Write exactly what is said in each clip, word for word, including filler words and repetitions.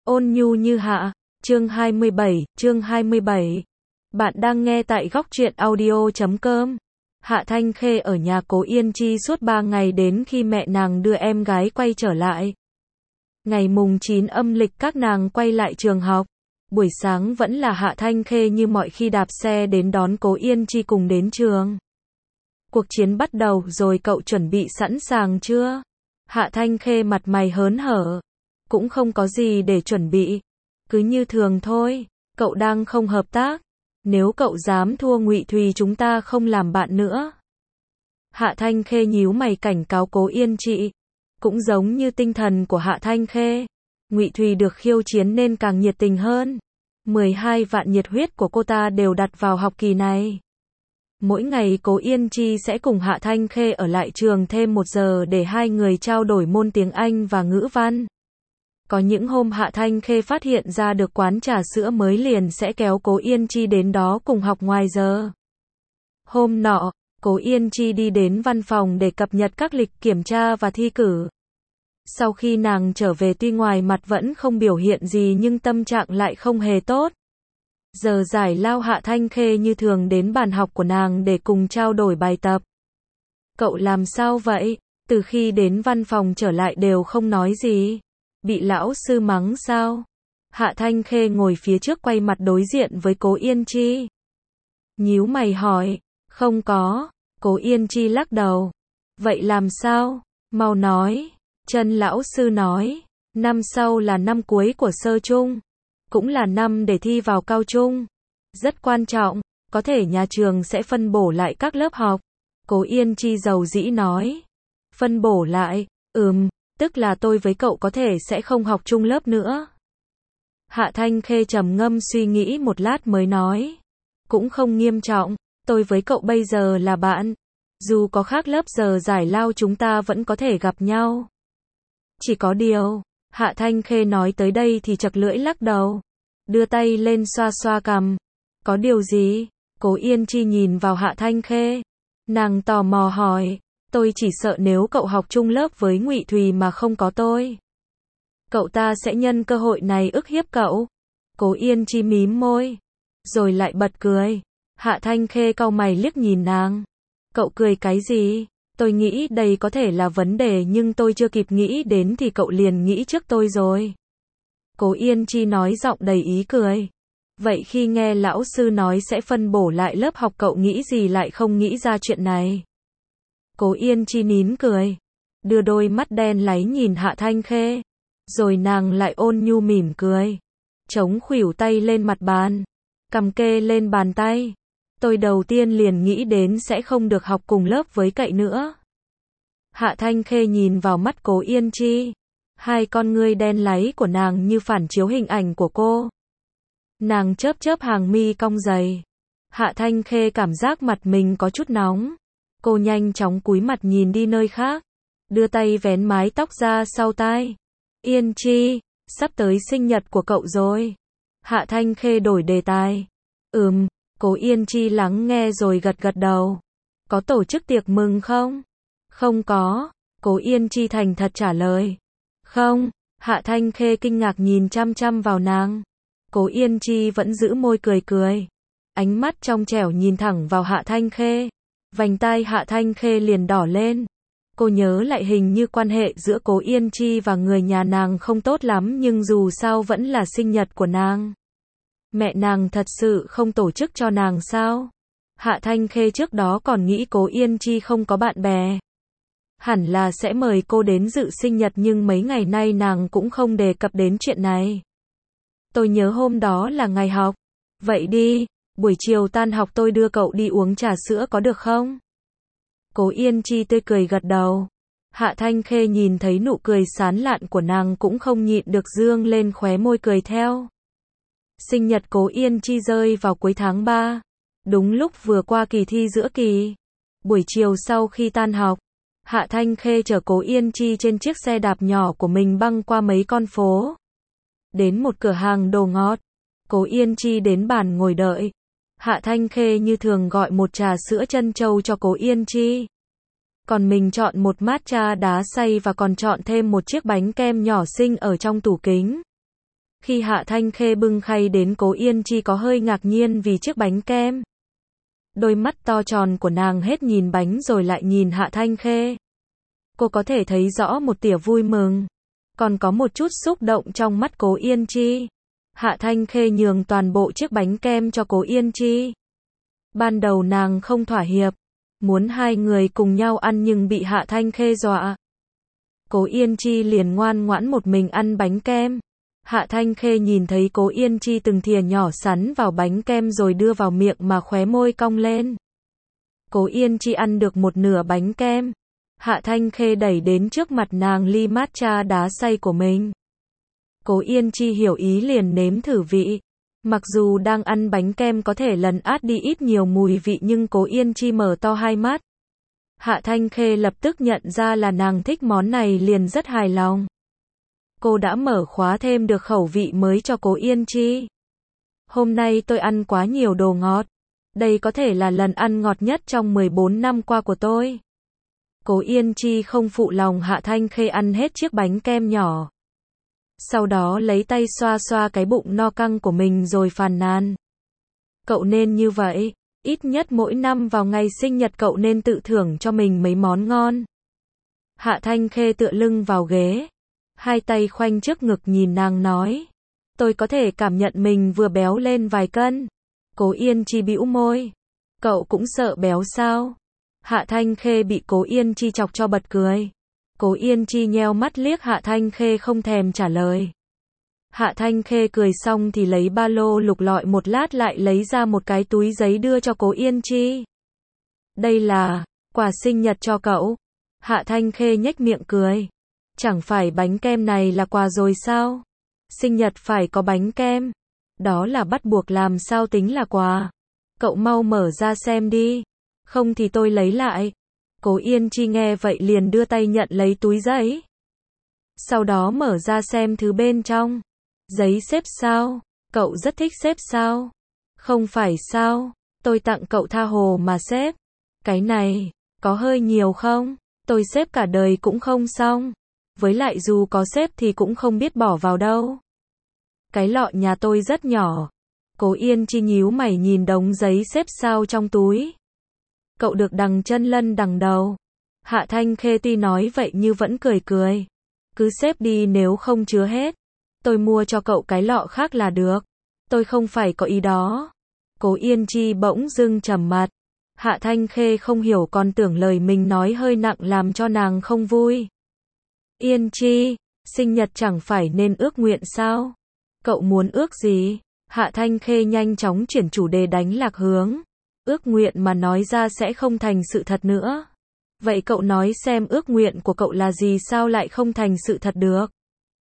Ôn nhu như hạ, chương hai mươi bảy, chương hai mươi bảy. Bạn đang nghe tại góc truyện audio chấm com. Hạ Thanh Khê ở nhà Cố Yên Chi suốt ba ngày đến khi mẹ nàng đưa em gái quay trở lại. Ngày mùng chín âm lịch các nàng quay lại trường học. Buổi sáng vẫn là Hạ Thanh Khê như mọi khi đạp xe đến đón Cố Yên Chi cùng đến trường. Cuộc chiến bắt đầu rồi, cậu chuẩn bị sẵn sàng chưa? Hạ Thanh Khê mặt mày hớn hở. Cũng không có gì để chuẩn bị. Cứ như thường thôi, cậu đang không hợp tác. Nếu cậu dám thua Ngụy Thùy chúng ta không làm bạn nữa. Hạ Thanh Khê nhíu mày cảnh cáo Cố Yên Chi. Cũng giống như tinh thần của Hạ Thanh Khê, Ngụy Thùy được khiêu chiến nên càng nhiệt tình hơn. mười hai vạn nhiệt huyết của cô ta đều đặt vào học kỳ này. Mỗi ngày Cố Yên Chi sẽ cùng Hạ Thanh Khê ở lại trường thêm một giờ để hai người trao đổi môn tiếng Anh và ngữ văn. Có những hôm Hạ Thanh Khê phát hiện ra được quán trà sữa mới liền sẽ kéo Cố Yên Chi đến đó cùng học ngoài giờ. Hôm nọ, Cố Yên Chi đi đến văn phòng để cập nhật các lịch kiểm tra và thi cử. Sau khi nàng trở về tuy ngoài mặt vẫn không biểu hiện gì nhưng tâm trạng lại không hề tốt. Giờ giải lao Hạ Thanh Khê như thường đến bàn học của nàng để cùng trao đổi bài tập. Cậu làm sao vậy? Từ khi đến văn phòng trở lại đều không nói gì. Bị lão sư mắng sao? Hạ Thanh Khê ngồi phía trước quay mặt đối diện với Cố Yên Chi. Nhíu mày hỏi. Không có. Cố Yên Chi lắc đầu. Vậy làm sao? Mau nói. Trần lão sư nói. Năm sau là năm cuối của sơ trung. Cũng là năm để thi vào cao trung. Rất quan trọng. Có thể nhà trường sẽ phân bổ lại các lớp học. Cố Yên Chi dầu dĩ nói. Phân bổ lại. Ừm. Tức là tôi với cậu có thể sẽ không học chung lớp nữa. Hạ Thanh Khê trầm ngâm suy nghĩ một lát mới nói. Cũng không nghiêm trọng, tôi với cậu bây giờ là bạn. Dù có khác lớp giờ giải lao chúng ta vẫn có thể gặp nhau. Chỉ có điều, Hạ Thanh Khê nói tới đây thì chật lưỡi lắc đầu. Đưa tay lên xoa xoa cằm. Có điều gì? Cố Yên Chi nhìn vào Hạ Thanh Khê. Nàng tò mò hỏi. Tôi chỉ sợ nếu cậu học chung lớp với Ngụy Thùy mà không có tôi. Cậu ta sẽ nhân cơ hội này ức hiếp cậu. Cố Yên Chi mím môi. Rồi lại bật cười. Hạ Thanh Khê cau mày liếc nhìn nàng. Cậu cười cái gì? Tôi nghĩ đây có thể là vấn đề nhưng tôi chưa kịp nghĩ đến thì cậu liền nghĩ trước tôi rồi. Cố Yên Chi nói giọng đầy ý cười. Vậy khi nghe lão sư nói sẽ phân bổ lại lớp học cậu nghĩ gì lại không nghĩ ra chuyện này? Cố Yên Chi nín cười, đưa đôi mắt đen láy nhìn Hạ Thanh Khê, rồi nàng lại ôn nhu mỉm cười, chống khuỷu tay lên mặt bàn, cầm kê lên bàn tay. Tôi đầu tiên liền nghĩ đến sẽ không được học cùng lớp với cậu nữa. Hạ Thanh Khê nhìn vào mắt Cố Yên Chi, hai con ngươi đen láy của nàng như phản chiếu hình ảnh của cô. Nàng chớp chớp hàng mi cong dày. Hạ Thanh Khê cảm giác mặt mình có chút nóng. Cô nhanh chóng cúi mặt nhìn đi nơi khác, đưa tay vén mái tóc ra sau tai. Yên Chi, sắp tới sinh nhật của cậu rồi. Hạ Thanh Khê đổi đề tài. Ừm, Cố Yên Chi lắng nghe rồi gật gật đầu. Có tổ chức tiệc mừng không? Không có, Cố Yên Chi thành thật trả lời. Không, Hạ Thanh Khê kinh ngạc nhìn chăm chăm vào nàng. Cố Yên Chi vẫn giữ môi cười cười. Ánh mắt trong trẻo nhìn thẳng vào Hạ Thanh Khê. Vành tai Hạ Thanh Khê liền đỏ lên. Cô nhớ lại hình như quan hệ giữa Cố Yên Chi và người nhà nàng không tốt lắm nhưng dù sao vẫn là sinh nhật của nàng. Mẹ nàng thật sự không tổ chức cho nàng sao? Hạ Thanh Khê trước đó còn nghĩ Cố Yên Chi không có bạn bè. Hẳn là sẽ mời cô đến dự sinh nhật nhưng mấy ngày nay nàng cũng không đề cập đến chuyện này. Tôi nhớ hôm đó là ngày học. Vậy đi. Buổi chiều tan học tôi đưa cậu đi uống trà sữa có được không? Cố Yên Chi tươi cười gật đầu. Hạ Thanh Khê nhìn thấy nụ cười sán lạn của nàng cũng không nhịn được dương lên khóe môi cười theo. Sinh nhật Cố Yên Chi rơi vào cuối tháng ba. Đúng lúc vừa qua kỳ thi giữa kỳ. Buổi chiều sau khi tan học, Hạ Thanh Khê chở Cố Yên Chi trên chiếc xe đạp nhỏ của mình băng qua mấy con phố. Đến một cửa hàng đồ ngọt. Cố Yên Chi đến bàn ngồi đợi. Hạ Thanh Khê như thường gọi một trà sữa trân châu cho Cố Yên Chi. Còn mình chọn một matcha đá xay và còn chọn thêm một chiếc bánh kem nhỏ xinh ở trong tủ kính. Khi Hạ Thanh Khê bưng khay đến, Cố Yên Chi có hơi ngạc nhiên vì chiếc bánh kem. Đôi mắt to tròn của nàng hết nhìn bánh rồi lại nhìn Hạ Thanh Khê. Cô có thể thấy rõ một tia vui mừng, còn có một chút xúc động trong mắt Cố Yên Chi. Hạ Thanh Khê nhường toàn bộ chiếc bánh kem cho Cố Yên Chi. Ban đầu nàng không thỏa hiệp, muốn hai người cùng nhau ăn nhưng bị Hạ Thanh Khê dọa. Cố Yên Chi liền ngoan ngoãn một mình ăn bánh kem. Hạ Thanh Khê nhìn thấy Cố Yên Chi từng thìa nhỏ sắn vào bánh kem rồi đưa vào miệng mà khóe môi cong lên. Cố Yên Chi ăn được một nửa bánh kem. Hạ Thanh Khê đẩy đến trước mặt nàng ly matcha đá xay của mình. Cố Yên Chi hiểu ý liền nếm thử vị. Mặc dù đang ăn bánh kem có thể lấn át đi ít nhiều mùi vị nhưng Cố Yên Chi mở to hai mắt. Hạ Thanh Khê lập tức nhận ra là nàng thích món này liền rất hài lòng. Cô đã mở khóa thêm được khẩu vị mới cho Cố Yên Chi. Hôm nay tôi ăn quá nhiều đồ ngọt. Đây có thể là lần ăn ngọt nhất trong mười bốn năm qua của tôi. Cố Yên Chi không phụ lòng Hạ Thanh Khê ăn hết chiếc bánh kem nhỏ. Sau đó lấy tay xoa xoa cái bụng no căng của mình rồi phàn nàn. Cậu nên như vậy, ít nhất mỗi năm vào ngày sinh nhật cậu nên tự thưởng cho mình mấy món ngon. Hạ Thanh Khê tựa lưng vào ghế, hai tay khoanh trước ngực nhìn nàng nói. Tôi có thể cảm nhận mình vừa béo lên vài cân. Cố Yên Chi bĩu môi. Cậu cũng sợ béo sao? Hạ Thanh Khê bị Cố Yên Chi chọc cho bật cười. Cố Yên Chi nheo mắt liếc Hạ Thanh Khê không thèm trả lời. Hạ Thanh Khê cười xong thì lấy ba lô lục lọi một lát lại lấy ra một cái túi giấy đưa cho Cố Yên Chi. Đây là quà sinh nhật cho cậu. Hạ Thanh Khê nhếch miệng cười. Chẳng phải bánh kem này là quà rồi sao? Sinh nhật phải có bánh kem. Đó là bắt buộc, làm sao tính là quà? Cậu mau mở ra xem đi. Không thì tôi lấy lại. Cố Yên Chi nghe vậy liền đưa tay nhận lấy túi giấy. Sau đó mở ra xem thứ bên trong. Giấy xếp sao? Cậu rất thích xếp sao? Không phải sao? Tôi tặng cậu tha hồ mà xếp. Cái này, có hơi nhiều không? Tôi xếp cả đời cũng không xong. Với lại dù có xếp thì cũng không biết bỏ vào đâu. Cái lọ nhà tôi rất nhỏ. Cố Yên Chi nhíu mày nhìn đống giấy xếp sao trong túi. Cậu được đằng chân lân đằng đầu. Hạ Thanh Khê tuy nói vậy nhưng vẫn cười cười. Cứ xếp đi, nếu không chứa hết. Tôi mua cho cậu cái lọ khác là được. Tôi không phải có ý đó. Cố Yên Chi bỗng dưng trầm mặt. Hạ Thanh Khê không hiểu còn tưởng lời mình nói hơi nặng làm cho nàng không vui. Yên Chi, sinh nhật chẳng phải nên ước nguyện sao? Cậu muốn ước gì? Hạ Thanh Khê nhanh chóng chuyển chủ đề đánh lạc hướng. Ước nguyện mà nói ra sẽ không thành sự thật nữa. Vậy cậu nói xem ước nguyện của cậu là gì, sao lại không thành sự thật được?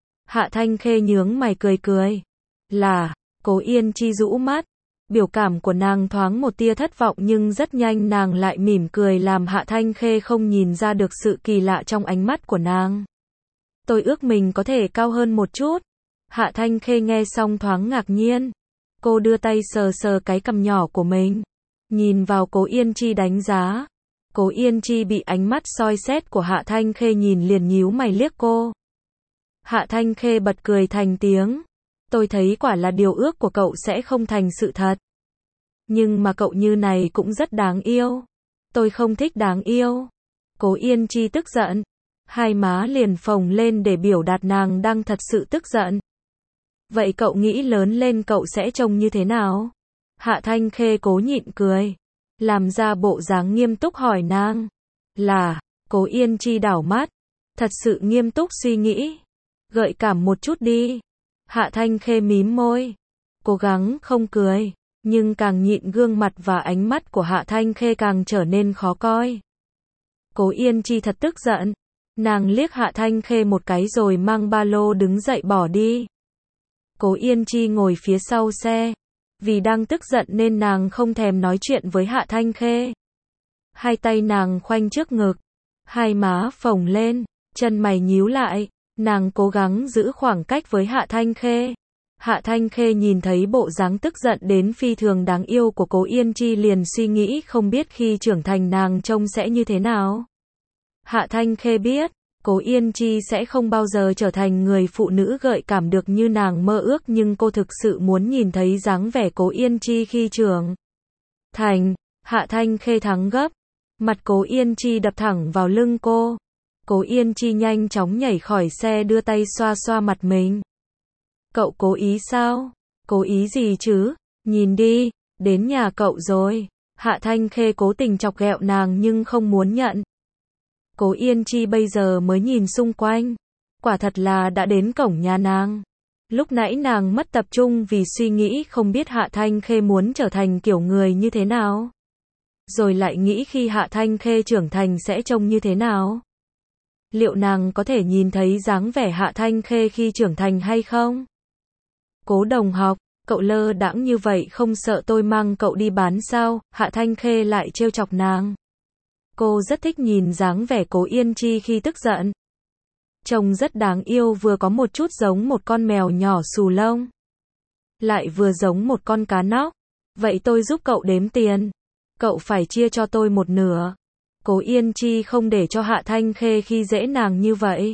Hạ Thanh Khê nhướng mày cười cười. Là, Cố Yên Chi rũ mắt. Biểu cảm của nàng thoáng một tia thất vọng nhưng rất nhanh nàng lại mỉm cười làm Hạ Thanh Khê không nhìn ra được sự kỳ lạ trong ánh mắt của nàng. Tôi ước mình có thể cao hơn một chút. Hạ Thanh Khê nghe xong thoáng ngạc nhiên. Cô đưa tay sờ sờ cái cằm nhỏ của mình. Nhìn vào Cố Yên Chi đánh giá. Cố Yên Chi bị ánh mắt soi xét của Hạ Thanh Khê nhìn liền nhíu mày liếc cô. Hạ Thanh Khê bật cười thành tiếng. Tôi thấy quả là điều ước của cậu sẽ không thành sự thật. Nhưng mà cậu như này cũng rất đáng yêu. Tôi không thích đáng yêu. Cố Yên Chi tức giận. Hai má liền phồng lên để biểu đạt nàng đang thật sự tức giận. Vậy cậu nghĩ lớn lên cậu sẽ trông như thế nào? Hạ Thanh Khê cố nhịn cười. Làm ra bộ dáng nghiêm túc hỏi nàng. Là, Cố Yên Chi đảo mắt. Thật sự nghiêm túc suy nghĩ. Gợi cảm một chút đi. Hạ Thanh Khê mím môi. Cố gắng không cười. Nhưng càng nhịn gương mặt và ánh mắt của Hạ Thanh Khê càng trở nên khó coi. Cố Yên Chi thật tức giận. Nàng liếc Hạ Thanh Khê một cái rồi mang ba lô đứng dậy bỏ đi. Cố Yên Chi ngồi phía sau xe. Vì đang tức giận nên nàng không thèm nói chuyện với Hạ Thanh Khê. Hai tay nàng khoanh trước ngực. Hai má phồng lên. Chân mày nhíu lại. Nàng cố gắng giữ khoảng cách với Hạ Thanh Khê. Hạ Thanh Khê nhìn thấy bộ dáng tức giận đến phi thường đáng yêu của Cố Yên Chi liền suy nghĩ không biết khi trưởng thành nàng trông sẽ như thế nào. Hạ Thanh Khê biết, Cố Yên Chi sẽ không bao giờ trở thành người phụ nữ gợi cảm được như nàng mơ ước, nhưng cô thực sự muốn nhìn thấy dáng vẻ Cố Yên Chi khi trưởng thành. Hạ Thanh Khê thắng gấp, mặt Cố Yên Chi đập thẳng vào lưng cô. Cố Yên Chi nhanh chóng nhảy khỏi xe, đưa tay xoa xoa mặt mình. Cậu cố ý sao? Cố ý gì chứ? Nhìn đi, đến nhà cậu rồi. Hạ Thanh Khê cố tình chọc ghẹo nàng nhưng không muốn nhận. Cố Yên Chi bây giờ mới nhìn xung quanh. Quả thật là đã đến cổng nhà nàng. Lúc nãy nàng mất tập trung vì suy nghĩ không biết Hạ Thanh Khê muốn trở thành kiểu người như thế nào. Rồi lại nghĩ khi Hạ Thanh Khê trưởng thành sẽ trông như thế nào. Liệu nàng có thể nhìn thấy dáng vẻ Hạ Thanh Khê khi trưởng thành hay không? Cố đồng học, cậu lơ đãng như vậy không sợ tôi mang cậu đi bán sao? Hạ Thanh Khê lại trêu chọc nàng. Cô rất thích nhìn dáng vẻ Cố Yên Chi khi tức giận. Trông rất đáng yêu, vừa có một chút giống một con mèo nhỏ xù lông, lại vừa giống một con cá nóc. Vậy tôi giúp cậu đếm tiền. Cậu phải chia cho tôi một nửa. Cố Yên Chi không để cho Hạ Thanh Khê khi dễ nàng như vậy.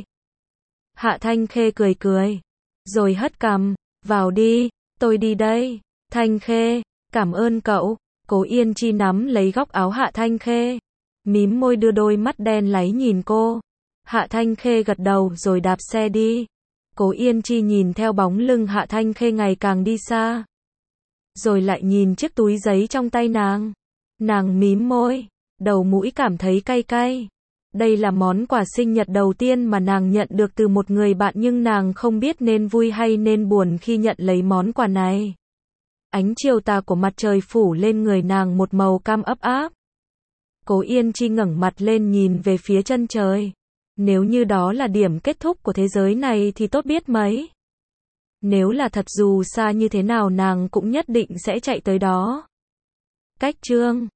Hạ Thanh Khê cười cười, rồi hất cằm, vào đi, tôi đi đây. Thanh Khê, cảm ơn cậu. Cố Yên Chi nắm lấy góc áo Hạ Thanh Khê, mím môi đưa đôi mắt đen láy nhìn cô. Hạ Thanh Khê gật đầu rồi đạp xe đi. Cố Yên Chi nhìn theo bóng lưng Hạ Thanh Khê ngày càng đi xa, rồi lại nhìn chiếc túi giấy trong tay nàng. Nàng mím môi, đầu mũi cảm thấy cay cay. Đây là món quà sinh nhật đầu tiên mà nàng nhận được từ một người bạn, nhưng nàng không biết nên vui hay nên buồn khi nhận lấy món quà này. Ánh chiều tà của mặt trời phủ lên người nàng một màu cam ấm áp. Cố Yên Chi ngẩng mặt lên nhìn về phía chân trời. Nếu như đó là điểm kết thúc của thế giới này thì tốt biết mấy. Nếu là thật, dù xa như thế nào nàng cũng nhất định sẽ chạy tới đó. Cách chương